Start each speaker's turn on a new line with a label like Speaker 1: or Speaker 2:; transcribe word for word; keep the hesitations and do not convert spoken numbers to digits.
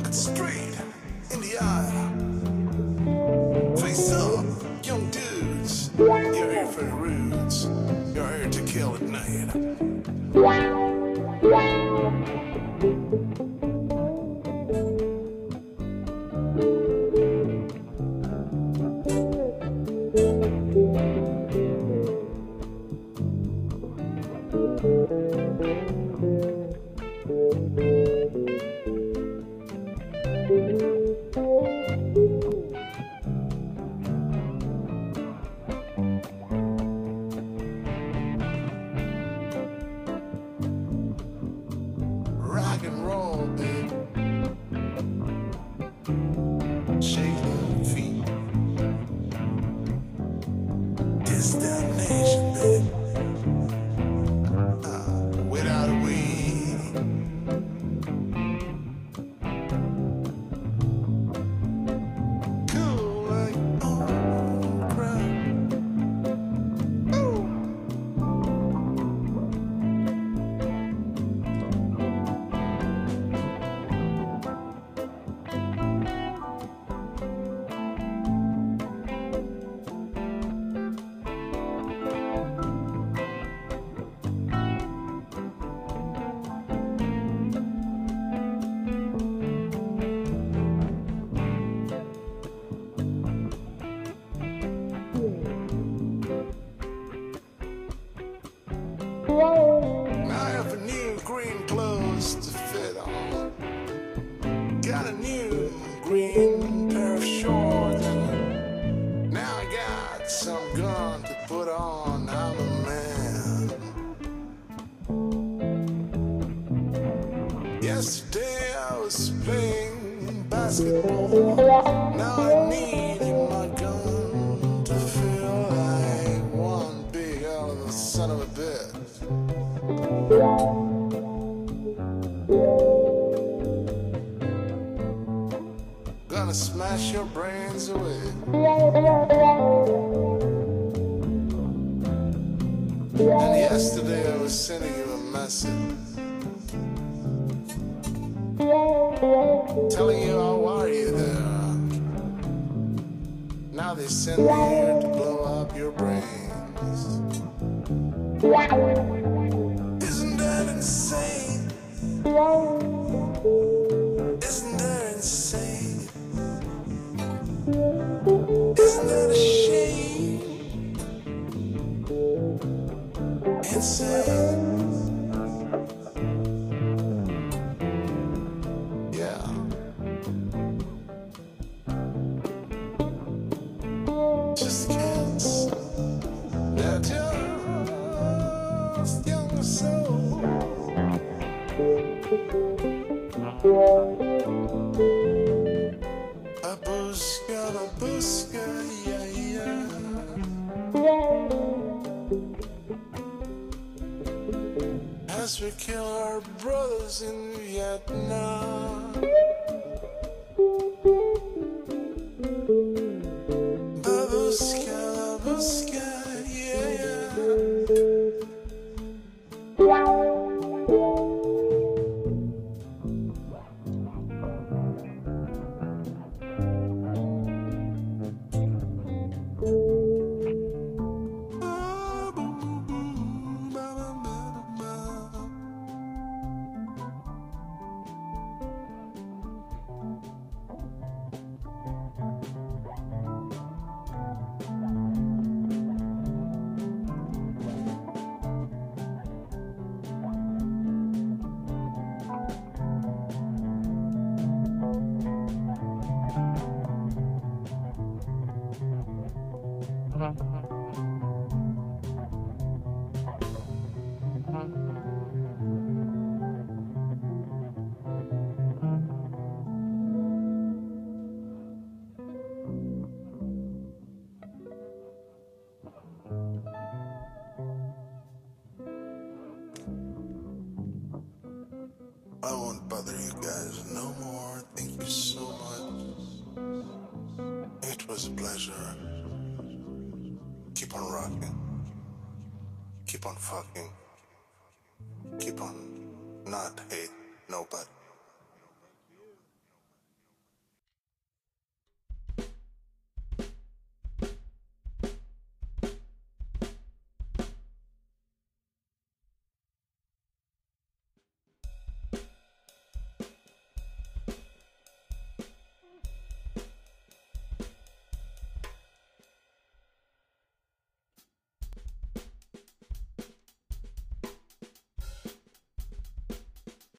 Speaker 1: Look straight in the eye. Face up, young dudes. You're here for the roots. You're here to kill at night. Rock and roll, babe. Shake your feet. This damnation, babe. Uh, without a weed. Cool like old crap. Ooh. Now I have a new green clothes to fit on. Got a new green pair of shorts. And now I got some gun to put on. I'm a man. Yesterday I was playing basketball. Now I need my gun to feel like one big hell of a son of a bitch. Gonna smash your brains away. And yesterday I was sending you a message telling you how are you there. Now they send me here to blow up your brains. Isn't that insane? Isn't that insane? Isn't that a shame? Insane. Yeah. Just kids. They're just young souls. A buska, a buska, yeah, yeah. As we kill our brothers in Vietnam. Babushka, babushka, yeah, yeah. I won't bother you guys no more. Thank you so much. It was a pleasure. Keep on rocking. Keep on fucking. Keep on not hate nobody.